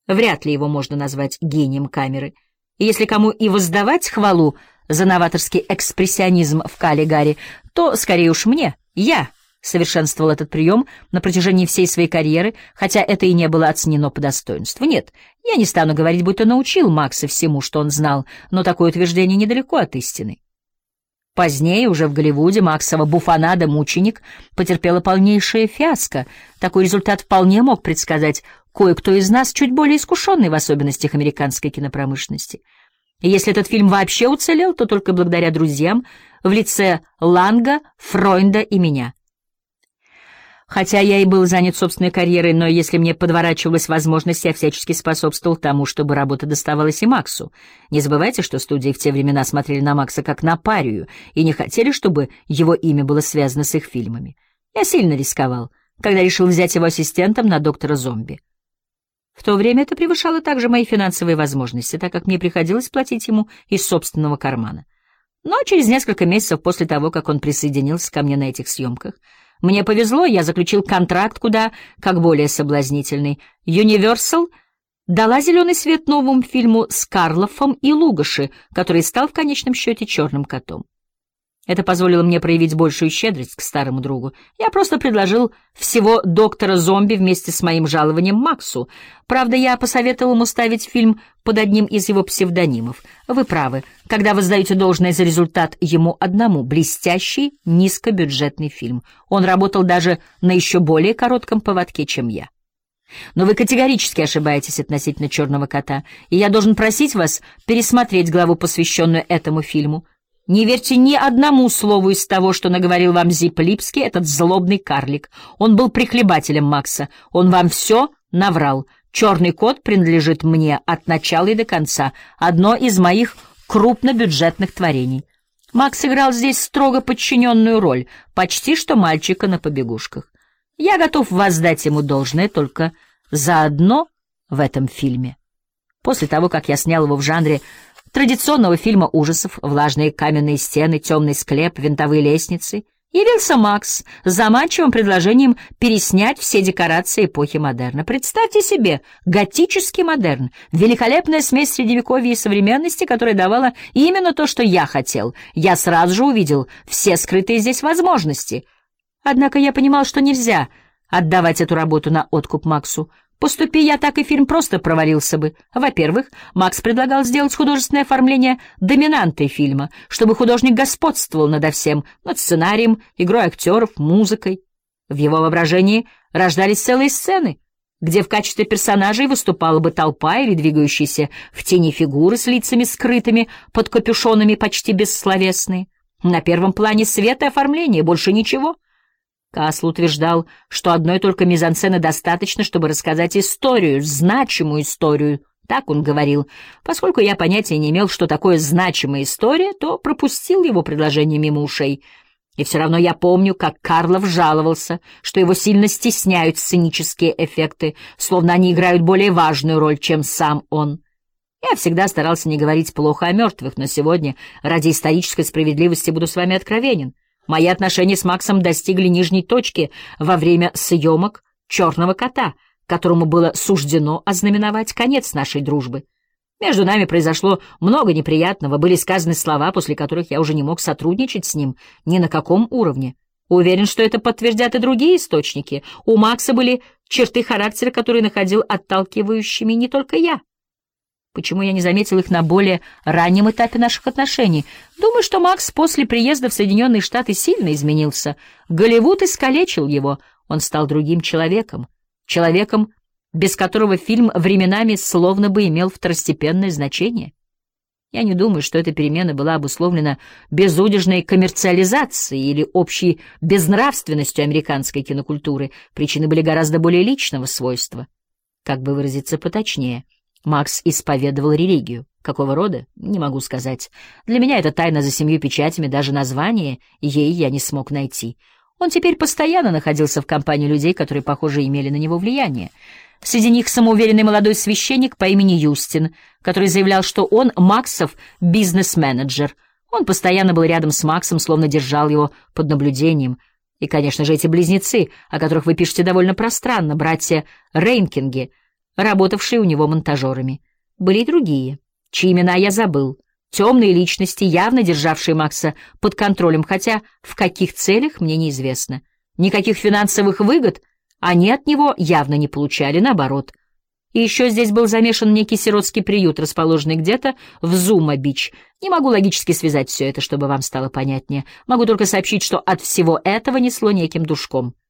Вряд ли его можно назвать гением камеры. И если кому и воздавать хвалу за новаторский экспрессионизм в Каллигаре, то скорее уж мне. Я совершенствовал этот прием на протяжении всей своей карьеры, хотя это и не было оценено по достоинству. Нет, я не стану говорить, будто научил Макса всему, что он знал, но такое утверждение недалеко от истины. Позднее, уже в Голливуде, Максова буфонада «Мученик» потерпела полнейшее фиаско. Такой результат вполне мог предсказать кое-кто из нас, чуть более искушенный в особенностях американской кинопромышленности. И если этот фильм вообще уцелел, то только благодаря друзьям в лице Ланга, Фройнда и меня. Хотя я и был занят собственной карьерой, но если мне подворачивалась возможность, я всячески способствовал тому, чтобы работа доставалась и Максу. Не забывайте, что студии в те времена смотрели на Макса как на парию и не хотели, чтобы его имя было связано с их фильмами. Я сильно рисковал, когда решил взять его ассистентом на «Доктора Зомби». В то время это превышало также мои финансовые возможности, так как мне приходилось платить ему из собственного кармана. Но через несколько месяцев после того, как он присоединился ко мне на этих съемках, мне повезло, я заключил контракт куда как более соблазнительный. Universal дала зеленый свет новому фильму с Карлоффом и Лугаши, который стал в конечном счете «Черным котом». Это позволило мне проявить большую щедрость к старому другу. Я просто предложил всего «Доктора Зомби» вместе с моим жалованием Максу. Правда, я посоветовал ему ставить фильм под одним из его псевдонимов. Вы правы, когда вы сдаете должное за результат ему одному. Блестящий, низкобюджетный фильм. Он работал даже на еще более коротком поводке, чем я. Но вы категорически ошибаетесь относительно «Черного кота», и я должен просить вас пересмотреть главу, посвященную этому фильму. Не верьте ни одному слову из того, что наговорил вам Зип Липский, этот злобный карлик. Он был прихлебателем Макса. Он вам все наврал. «Черный кот» принадлежит мне от начала и до конца. Одно из моих крупнобюджетных творений. Макс играл здесь строго подчиненную роль, почти что мальчика на побегушках. Я готов воздать ему должное только за одно в этом фильме. После того, как я снял его в жанре традиционного фильма ужасов, влажные каменные стены, темный склеп, винтовые лестницы, явился Макс с заманчивым предложением переснять все декорации эпохи модерна. Представьте себе, готический модерн, великолепная смесь средневековья и современности, которая давала именно то, что я хотел. Я сразу же увидел все скрытые здесь возможности. Однако я понимал, что нельзя отдавать эту работу на откуп Максу. Поступи я так, и фильм просто провалился бы. Во-первых, Макс предлагал сделать художественное оформление доминантой фильма, чтобы художник господствовал надо всем, над сценарием, игрой актеров, музыкой. В его воображении рождались целые сцены, где в качестве персонажей выступала бы толпа или двигающиеся в тени фигуры с лицами скрытыми под капюшонами почти бессловесные. На первом плане свет и оформление, больше ничего. Касл утверждал, что одной только мизансцены достаточно, чтобы рассказать историю, значимую историю, так он говорил. Поскольку я понятия не имел, что такое значимая история, то пропустил его предложение мимо ушей. И все равно я помню, как Карлов жаловался, что его сильно стесняют сценические эффекты, словно они играют более важную роль, чем сам он. Я всегда старался не говорить плохо о мертвых, но сегодня, ради исторической справедливости, буду с вами откровенен. Мои отношения с Максом достигли нижней точки во время съемок «Черного кота», которому было суждено ознаменовать конец нашей дружбы. Между нами произошло много неприятного, были сказаны слова, после которых я уже не мог сотрудничать с ним ни на каком уровне. Уверен, что это подтвердят и другие источники. У Макса были черты характера, которые находил отталкивающими не только я. Почему я не заметил их на более раннем этапе наших отношений? Думаю, что Макс после приезда в Соединенные Штаты сильно изменился. Голливуд искалечил его. Он стал другим человеком. Человеком, без которого фильм временами словно бы имел второстепенное значение. Я не думаю, что эта перемена была обусловлена безудержной коммерциализацией или общей безнравственностью американской кинокультуры. Причины были гораздо более личного свойства. Как бы выразиться поточнее? Макс исповедовал религию. Какого рода? Не могу сказать. Для меня это тайна за 7 печатями, даже название ей я не смог найти. Он теперь постоянно находился в компании людей, которые, похоже, имели на него влияние. Среди них самоуверенный молодой священник по имени Юстин, который заявлял, что он Максов бизнес-менеджер. Он постоянно был рядом с Максом, словно держал его под наблюдением. И, конечно же, эти близнецы, о которых вы пишете довольно пространно, братья Рейнкинги. работавшие у него монтажерами. Были и другие, чьи имена я забыл. Темные личности, явно державшие Макса под контролем, хотя в каких целях мне неизвестно. Никаких финансовых выгод они от него явно не получали, наоборот. И еще здесь был замешан некий сиротский приют, расположенный где-то в Зума-Бич. Не могу логически связать все это, чтобы вам стало понятнее. Могу только сообщить, что от всего этого несло неким душком.